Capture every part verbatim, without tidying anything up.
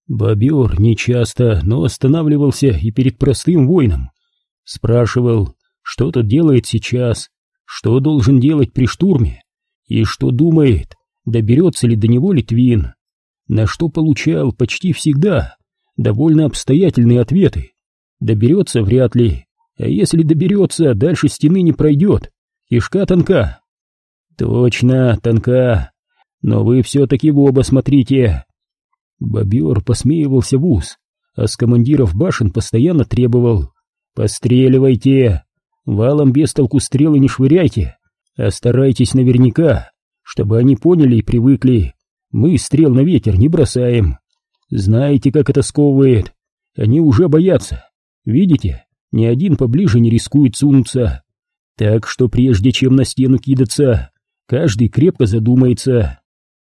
Бобер нечасто, но останавливался и перед простым воином. Спрашивал, что тот делает сейчас, что должен делать при штурме, и что думает, доберется ли до него Литвин, на что получал почти всегда довольно обстоятельные ответы. Доберется вряд ли, а если доберется, дальше стены не пройдет, кишка тонка. Точно, тонка, но вы все-таки в оба смотрите. Бобер посмеивался в ус, а с командиров башен постоянно требовал: постреливайте, валом без толку стрелы не швыряйте, а старайтесь наверняка, чтобы они поняли и привыкли. Мы стрел на ветер не бросаем. Знаете, как это сковывает? Они уже боятся. Видите, ни один поближе не рискует сунуться. Так что прежде чем на стену кидаться, каждый крепко задумается.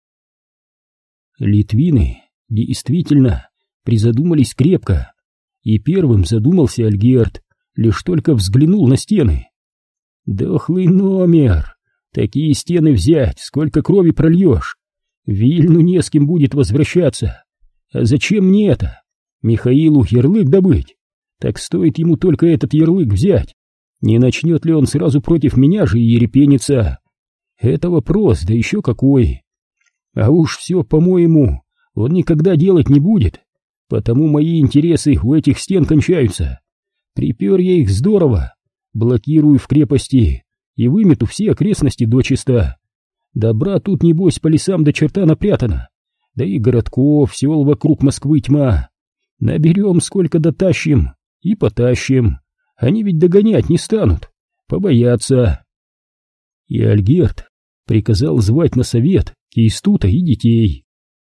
Литвины действительно призадумались крепко, и первым задумался Альгерд, лишь только взглянул на стены. Дохлый номер! Такие стены взять, сколько крови прольешь! Вильну не с кем будет возвращаться. А зачем мне это? Михаилу ярлык добыть? Так стоит ему только этот ярлык взять. Не начнет ли он сразу против меня же и ерепениться? Это вопрос, да еще какой! А уж все, по-моему, он никогда делать не будет, потому мои интересы у этих стен кончаются. Припер я их здорово, блокирую в крепости и вымету все окрестности дочисто. Добра тут, небось, по лесам до черта напрятано, да и городков, сел вокруг Москвы тьма. Наберем, сколько дотащим, и потащим. Они ведь догонять не станут, побоятся. И Альгерд приказал звать на совет Кейстута и детей.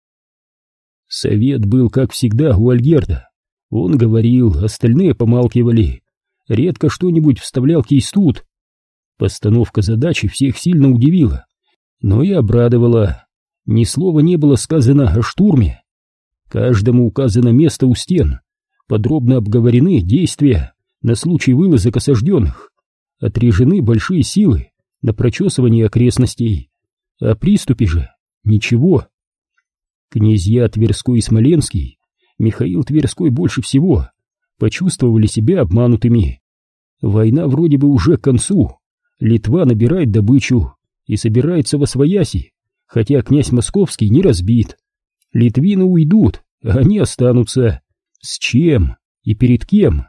Совет был, как всегда, у Альгерда. Он говорил, остальные помалкивали. Редко что-нибудь вставлял Кейстут. Постановка задачи всех сильно удивила, но и обрадовала. Ни слова не было сказано о штурме. Каждому указано место у стен, подробно обговорены действия на случай вылазок осажденных, отрежены большие силы на прочесывание окрестностей. О приступе же ничего. Князья Тверской и Смоленский, Михаил Тверской больше всего, почувствовали себя обманутыми. Война вроде бы уже к концу, Литва набирает добычу и собирается восвояси, хотя князь Московский не разбит. Литвины уйдут, а они останутся. С чем и перед кем?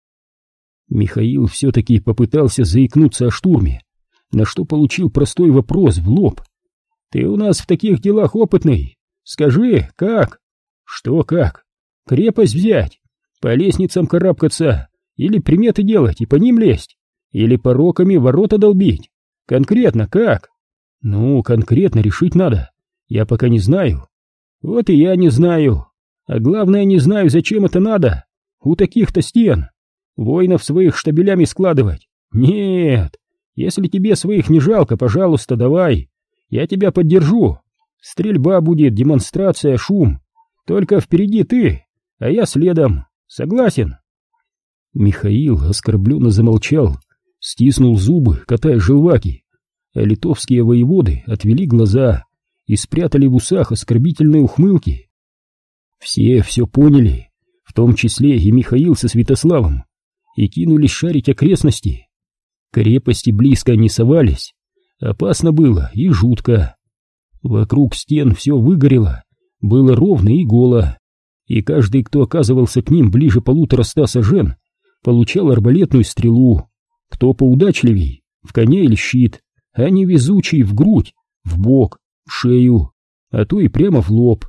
Михаил все-таки попытался заикнуться о штурме, на что получил простой вопрос в лоб. «Ты у нас в таких делах опытный. Скажи, как?» «Что как? Крепость взять? По лестницам карабкаться? Или приметы делать и по ним лезть? Или пороками ворота долбить? Конкретно как?» «Ну, конкретно решить надо. Я пока не знаю». «Вот и я не знаю. А главное, не знаю, зачем это надо. У таких-то стен. Воинов своих штабелями складывать? Нет. Если тебе своих не жалко, пожалуйста, давай. Я тебя поддержу. Стрельба будет, демонстрация, шум. Только впереди ты, а я следом. Согласен?» Михаил оскорбленно замолчал, стиснул зубы, катая желваки, а литовские воеводы отвели глаза и спрятали в усах оскорбительные ухмылки. Все все поняли, в том числе и Михаил со Святославом, и кинулись шарить окрестности. Крепости близко не совались, опасно было и жутко. Вокруг стен все выгорело, было ровно и голо, и каждый, кто оказывался к ним ближе полутора ста сажен, получал арбалетную стрелу, кто поудачливей — в коня или щит, а невезучий — в грудь, в бок, в шею, а то и прямо в лоб.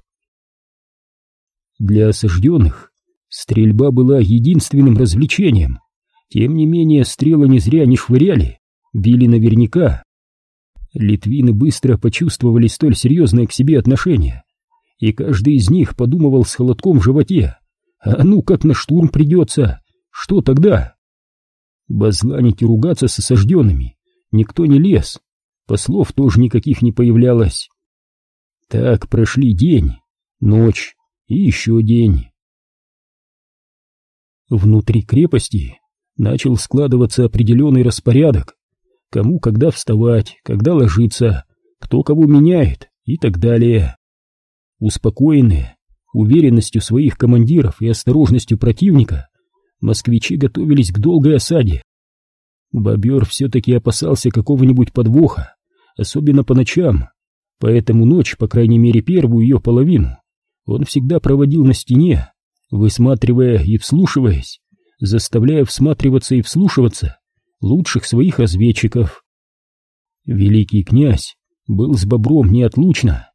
Для осажденных стрельба была единственным развлечением. Тем не менее, стрелы не зря не швыряли, били наверняка. Литвины быстро почувствовали столь серьезное к себе отношение, и каждый из них подумывал с холодком в животе: а ну как на штурм придется, что тогда? Базланить и ругаться с осажденными никто не лез, послов тоже никаких не появлялось. Так прошли день, ночь и еще день. Внутри крепости начал складываться определенный распорядок, кому когда вставать, когда ложиться, кто кого меняет и так далее. Успокоенные, уверенностью своих командиров и осторожностью противника москвичи готовились к долгой осаде. Бобер все-таки опасался какого-нибудь подвоха, особенно по ночам, поэтому ночь, по крайней мере первую ее половину, он всегда проводил на стене, высматривая и вслушиваясь, заставляя всматриваться и вслушиваться лучших своих разведчиков. Великий князь был с Бобром неотлучно.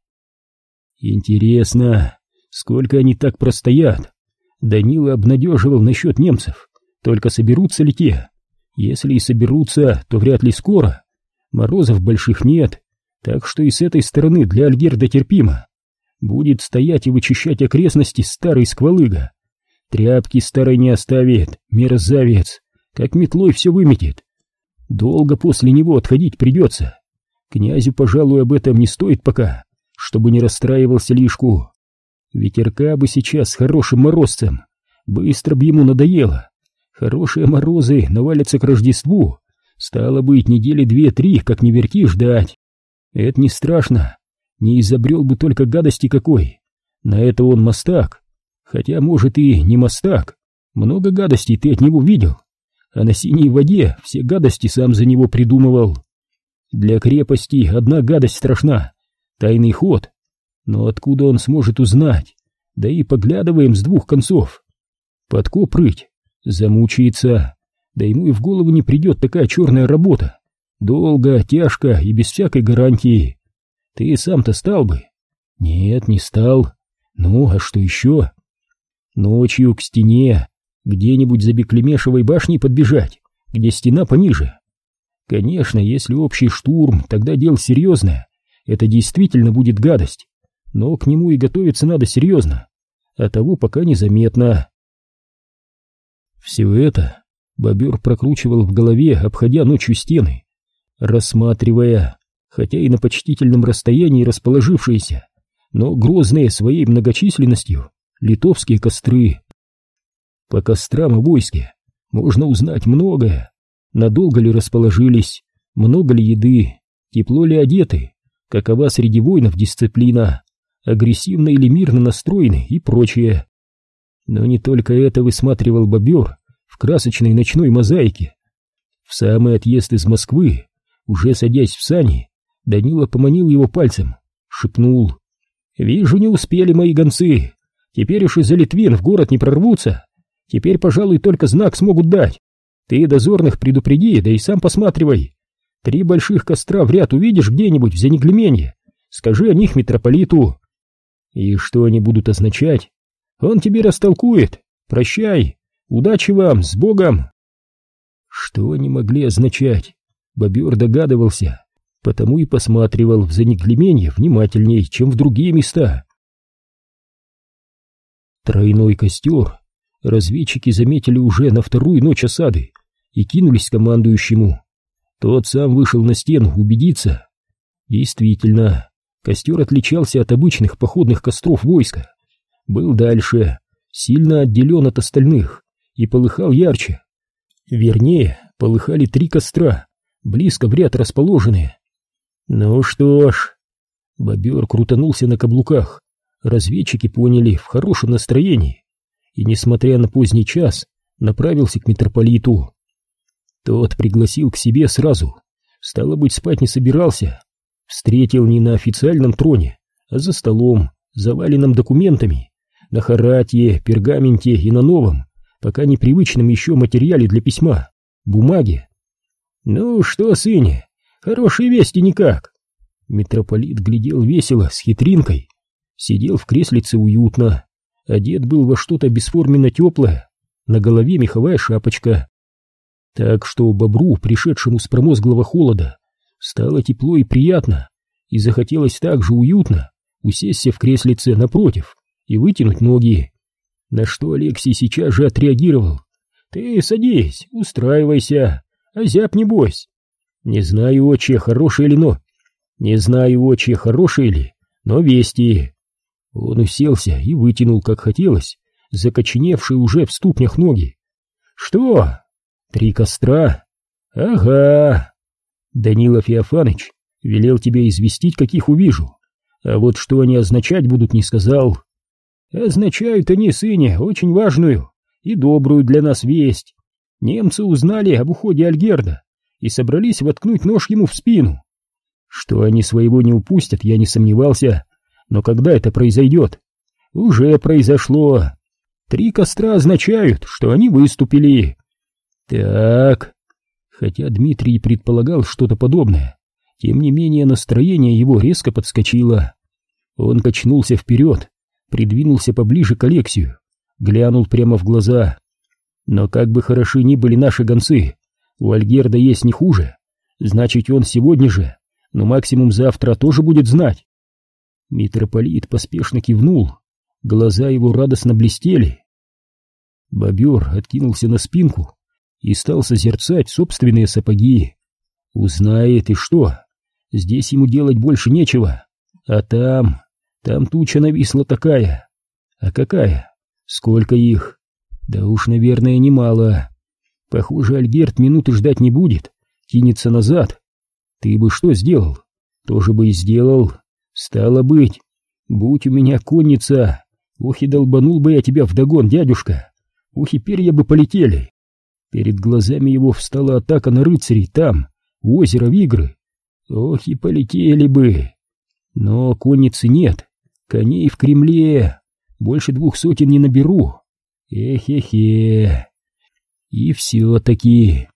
Интересно, сколько они так простоят? Данила обнадеживал насчет немцев, только соберутся ли те? Если и соберутся, то вряд ли скоро. Морозов больших нет, так что и с этой стороны для Альгерда терпимо. Будет стоять и вычищать окрестности старый сквалыга. Тряпки старой не оставит, мерзавец, как метлой все выметит. Долго после него отходить придется. Князю, пожалуй, об этом не стоит пока, чтобы не расстраивался лишку. Ветерка бы сейчас с хорошим морозцем, быстро бы ему надоело. Хорошие морозы навалятся к Рождеству, стало быть, недели две-три, как не верти, ждать. Это не страшно, не изобрел бы только гадости какой. На это он мастак, хотя, может, и не мастак. Много гадостей ты от него видел, а на синей воде все гадости сам за него придумывал. Для крепости одна гадость страшна — тайный ход. Но откуда он сможет узнать? Да и поглядываем с двух концов. Подкоп рыть, замучается, да ему и в голову не придет такая черная работа. Долго, тяжко и без всякой гарантии. Ты сам-то стал бы? Нет, не стал. Ну, а что еще? Ночью к стене, где-нибудь за Беклемешевой башней подбежать, где стена пониже. Конечно, если общий штурм, тогда дело серьезное. Это действительно будет гадость. Но к нему и готовиться надо серьезно, а того пока незаметно. Все это Бобер прокручивал в голове, обходя ночью стены, рассматривая, хотя и на почтительном расстоянии расположившиеся, но грозные своей многочисленностью литовские костры. По кострам и войске можно узнать многое. Надолго ли расположились, много ли еды, тепло ли одеты, какова среди воинов дисциплина, агрессивно или мирно настроены и прочее. Но не только это высматривал Бобер в красочной ночной мозаике. В самый отъезд из Москвы, уже садясь в сани, Данила поманил его пальцем, шепнул: «Вижу, не успели мои гонцы, теперь уж из-за Литвин в город не прорвутся, теперь, пожалуй, только знак смогут дать. Ты дозорных предупреди, да и сам посматривай. Три больших костра в ряд увидишь где-нибудь в Зенеглеменье, скажи о них митрополиту». И что они будут означать? Он тебе растолкует. Прощай, удачи вам, с Богом. Что они могли означать? Бобер догадывался, потому и посматривал в Зенеглеменье внимательней, чем в другие места. Тройной костер разведчики заметили уже на вторую ночь осады и кинулись к командующему. Тот сам вышел на стену убедиться. Действительно, костер отличался от обычных походных костров войска. Был дальше, сильно отделен от остальных и полыхал ярче. Вернее, полыхали три костра, близко в ряд расположенные. Ну что ж, Бобер крутанулся на каблуках. Разведчики поняли, в хорошем настроении, и, несмотря на поздний час, направился к митрополиту. Тот пригласил к себе сразу, стало быть, спать не собирался. Встретил не на официальном троне, а за столом, заваленным документами, на харатье, пергаменте и на новом, пока непривычном еще материале для письма, бумаге. «Ну что, сыне, хорошие вести никак?» Митрополит глядел весело, с хитринкой, сидел в креслице уютно, одет был во что-то бесформенно теплое, на голове меховая шапочка. Так что Бобру, пришедшему с промозглого холода, стало тепло и приятно, и захотелось так же уютно усесться в креслице напротив и вытянуть ноги. На что Алексей сейчас же отреагировал: «Ты садись, устраивайся, озяб небось. Не знаю, отче, хорошие ли, но... Не знаю, отче, хорошие ли, но вести». Он уселся и вытянул, как хотелось, закоченевшие уже в ступнях ноги. «Что? Три костра? Ага. Данила Феофаныч велел тебе известить, каких увижу, а вот что они означать будут, не сказал. Означают они, сыне, очень важную и добрую для нас весть. Немцы узнали об уходе Альгерда и собрались воткнуть нож ему в спину. Что они своего не упустят, я не сомневался, но когда это произойдет? Уже произошло. Три костра означают, что они выступили. Так, хотя Дмитрий предполагал что-то подобное, тем не менее настроение его резко подскочило. Он качнулся вперед, придвинулся поближе к Алексию, глянул прямо в глаза. Но как бы хороши ни были наши гонцы, у Альгерда есть не хуже. Значит, он сегодня же, но максимум завтра тоже будет знать. Митрополит поспешно кивнул, глаза его радостно блестели. Бобер откинулся на спинку и стал созерцать собственные сапоги. Узнает, и что? Здесь ему делать больше нечего. А там, там туча нависла такая. А какая? Сколько их? Да уж, наверное, немало. Похоже, Альгерд минуты ждать не будет, кинется назад. Ты бы что сделал? Тоже бы и сделал. Стало быть, будь у меня конница, ох и долбанул бы я тебя вдогон, дядюшка. Ух, и перья бы полетели. Перед глазами его встала атака на рыцарей там, у озера Вигры. Ох, и полетели бы. Но конницы нет, коней в Кремле больше двух сотен не наберу. Эхе-хе. И все-таки...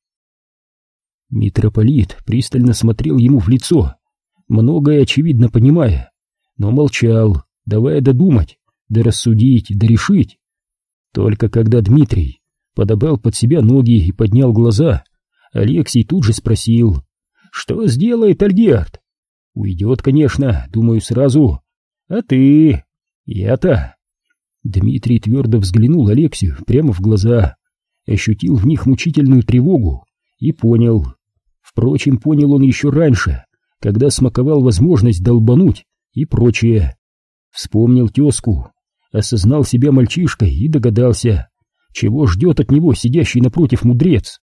Митрополит пристально смотрел ему в лицо, многое очевидно понимая, но молчал, давая додумать, да рассудить, да решить. Только когда Дмитрий подобрал под себя ноги и поднял глаза, Алексий тут же спросил: «Что сделает Альгерд?» «Уйдет, конечно, думаю, сразу. А ты?» «Я-то?» Дмитрий твердо взглянул Алексию прямо в глаза, ощутил в них мучительную тревогу и понял. Впрочем, понял он еще раньше, когда смаковал возможность долбануть и прочее. Вспомнил тезку, осознал себя мальчишкой и догадался, чего ждет от него сидящий напротив мудрец.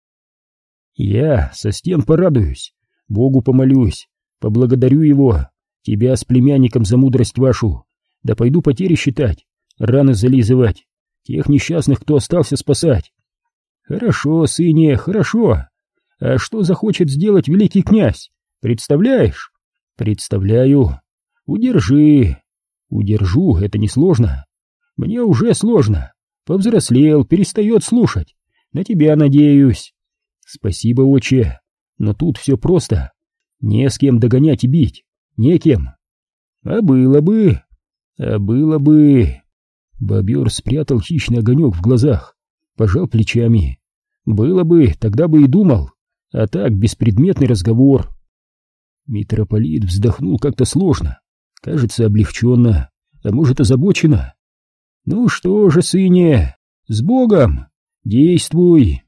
«Я со стен порадуюсь, Богу помолюсь, поблагодарю его, тебя с племянником за мудрость вашу, да пойду потери считать, раны зализывать, тех несчастных, кто остался, спасать». «Хорошо, сыне, хорошо. А что захочет сделать великий князь? Представляешь?» «Представляю. Удержи». «Удержу, это несложно. Мне уже сложно. Повзрослел, перестает слушать. На тебя надеюсь». «Спасибо, отче. Но тут все просто. Не с кем догонять и бить. Некем». «А было бы... А было бы...» Бобер спрятал хищный огонек в глазах, пожал плечами. «Было бы, тогда бы и думал. А так, беспредметный разговор». Митрополит вздохнул как-то сложно, кажется, облегченно, а может, озабоченно. «Ну что же, сыне, с Богом! Действуй!»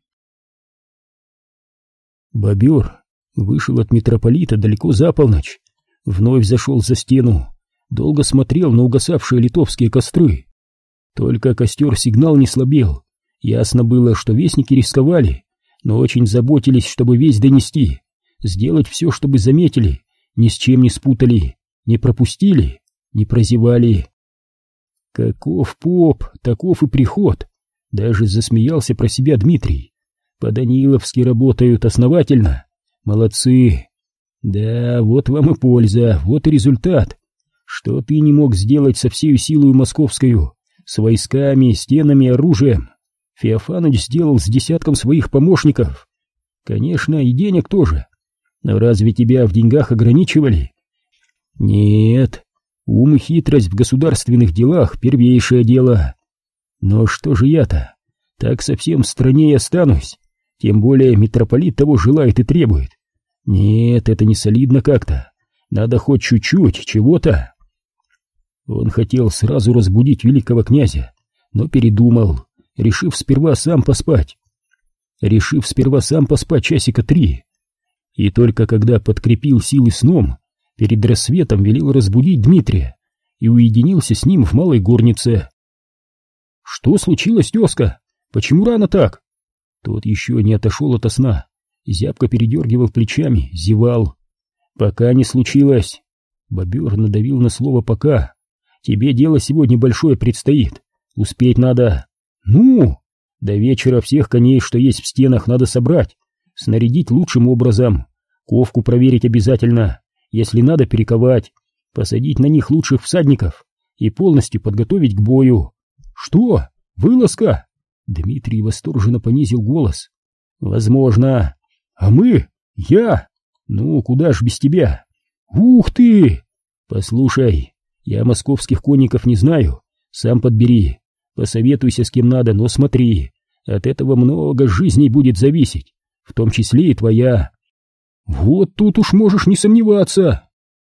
Бобер вышел от митрополита далеко за полночь, вновь зашел за стену, долго смотрел на угасавшие литовские костры. Только костер-сигнал не слабел. Ясно было, что вестники рисковали, но очень заботились, чтобы весть донести, сделать все, чтобы заметили, ни с чем не спутали, не пропустили, не прозевали. Каков поп, таков и приход. Даже засмеялся про себя Дмитрий. По-даниловски работают основательно. Молодцы. Да, вот вам и польза, вот и результат. Что ты не мог сделать со всей силой московскую, с войсками, стенами, оружием, Феофаныч сделал с десятком своих помощников. Конечно, и денег тоже. Но разве тебя в деньгах ограничивали? Нет. Ум и хитрость в государственных делах — первейшее дело. Но что же я-то? Так совсем в стране и останусь. Тем более митрополит того желает и требует. Нет, это не солидно как-то. Надо хоть чуть-чуть, чего-то. Он хотел сразу разбудить великого князя, но передумал, решив сперва сам поспать. Решив сперва сам поспать часика три. И только когда подкрепил силы сном, перед рассветом велел разбудить Дмитрия и уединился с ним в малой горнице. «Что случилось, тезка? Почему рано так?» Тот еще не отошел ото сна, зябко передергивал плечами, зевал. «Пока не случилось». Бобер надавил на слово «пока». Тебе дело сегодня большое предстоит. Успеть надо. Ну, до вечера всех коней, что есть в стенах, надо собрать, снарядить лучшим образом, ковку проверить обязательно, если надо перековать, посадить на них лучших всадников и полностью подготовить к бою. Что? Вылазка? Дмитрий восторженно понизил голос. Возможно. А мы? Я? Ну, куда ж без тебя? Ух ты! Послушай, я московских конников не знаю, сам подбери, посоветуйся с кем надо, но смотри, от этого много жизней будет зависеть, в том числе и твоя. Вот тут уж можешь не сомневаться.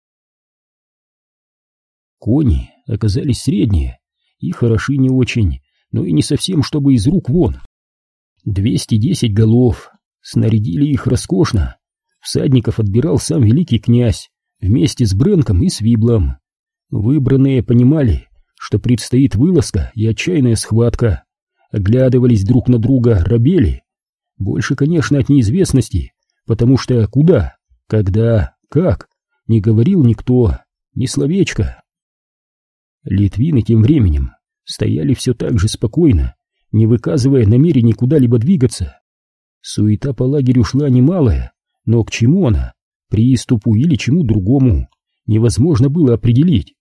Кони оказались средние и хороши не очень, но и не совсем, чтобы из рук вон. двести десять голов, снарядили их роскошно. Всадников отбирал сам великий князь вместе с Бренком и Свиблом. Выбранные понимали, что предстоит вылазка и отчаянная схватка, оглядывались друг на друга, робели. Больше, конечно, от неизвестности, потому что куда, когда, как, не говорил никто, ни словечко. Литвины тем временем стояли все так же спокойно, не выказывая намерений куда-либо двигаться. Суета по лагерю шла немалая, но к чему она, приступу или чему другому, невозможно было определить.